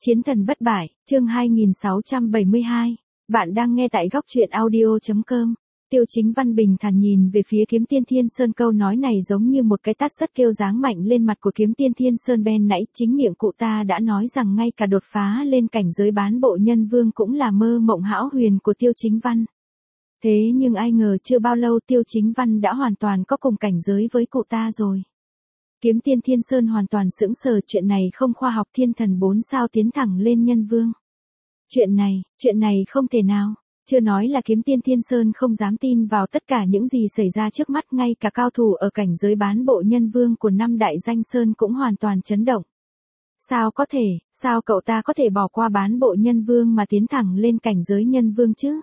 Chiến thần bất bại, chương 2672. Bạn đang nghe tại góc truyện audio.com. Tiêu Chính Văn bình thản nhìn về phía Kiếm Tiên Thiên Sơn, câu nói này giống như một cái tát sắt kêu giáng mạnh lên mặt của Kiếm Tiên Thiên Sơn. Ben nãy chính miệng cụ ta đã nói rằng ngay cả đột phá lên cảnh giới bán bộ nhân vương cũng là mơ mộng hão huyền của Tiêu Chính Văn. Thế nhưng ai ngờ chưa bao lâu Tiêu Chính Văn đã hoàn toàn có cùng cảnh giới với cụ ta rồi. Kiếm Tiên Thiên Sơn hoàn toàn sững sờ, chuyện này không khoa học, thiên thần 4 sao tiến thẳng lên nhân vương. Chuyện này không thể nào. Chưa nói là Kiếm Tiên Thiên Sơn không dám tin vào tất cả những gì xảy ra trước mắt, ngay cả cao thủ ở cảnh giới bán bộ nhân vương của 5 đại danh sơn cũng hoàn toàn chấn động. Sao cậu ta có thể bỏ qua bán bộ nhân vương mà tiến thẳng lên cảnh giới nhân vương chứ?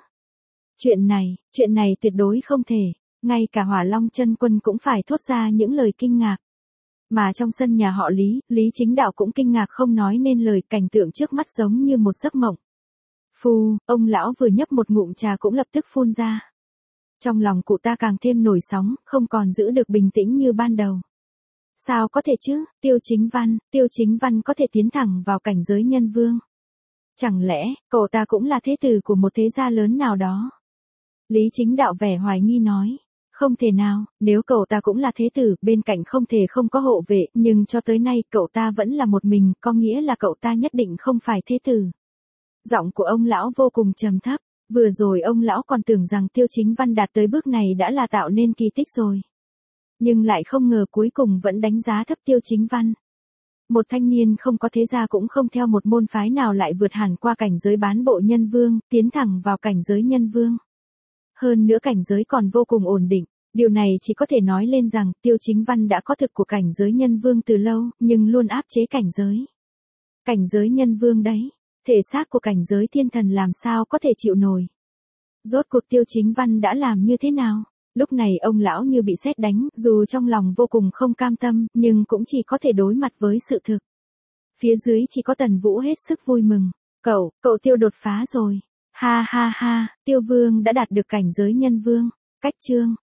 Chuyện này tuyệt đối không thể, ngay cả Hỏa Long Chân Quân cũng phải thốt ra những lời kinh ngạc. Mà trong sân nhà họ Lý Chính Đạo cũng kinh ngạc không nói nên lời, cảnh tượng trước mắt giống như một giấc mộng. Ông lão vừa nhấp một ngụm trà cũng lập tức phun ra. Trong lòng cụ ta càng thêm nổi sóng, không còn giữ được bình tĩnh như ban đầu. Sao có thể chứ, Tiêu Chính Văn có thể tiến thẳng vào cảnh giới nhân vương. Chẳng lẽ, cậu ta cũng là thế tử của một thế gia lớn nào đó? Lý Chính Đạo vẻ hoài nghi nói. Không thể nào, nếu cậu ta cũng là thế tử, bên cạnh không thể không có hộ vệ, nhưng cho tới nay cậu ta vẫn là một mình, có nghĩa là cậu ta nhất định không phải thế tử. Giọng của ông lão vô cùng trầm thấp, vừa rồi ông lão còn tưởng rằng Tiêu Chính Văn đạt tới bước này đã là tạo nên kỳ tích rồi. Nhưng lại không ngờ cuối cùng vẫn đánh giá thấp Tiêu Chính Văn. Một thanh niên không có thế gia cũng không theo một môn phái nào lại vượt hẳn qua cảnh giới bán bộ nhân vương, tiến thẳng vào cảnh giới nhân vương. Hơn nữa cảnh giới còn vô cùng ổn định, điều này chỉ có thể nói lên rằng Tiêu Chính Văn đã có thực của cảnh giới nhân vương từ lâu, nhưng luôn áp chế cảnh giới. Cảnh giới nhân vương đấy, thể xác của cảnh giới thiên thần làm sao có thể chịu nổi. Rốt cuộc Tiêu Chính Văn đã làm như thế nào? Lúc này ông lão như bị sét đánh, dù trong lòng vô cùng không cam tâm, nhưng cũng chỉ có thể đối mặt với sự thực. Phía dưới chỉ có Tần Vũ hết sức vui mừng. Cậu Tiêu đột phá rồi. Ha ha ha, Tiêu Vương đã đạt được cảnh giới nhân vương. Cách chương,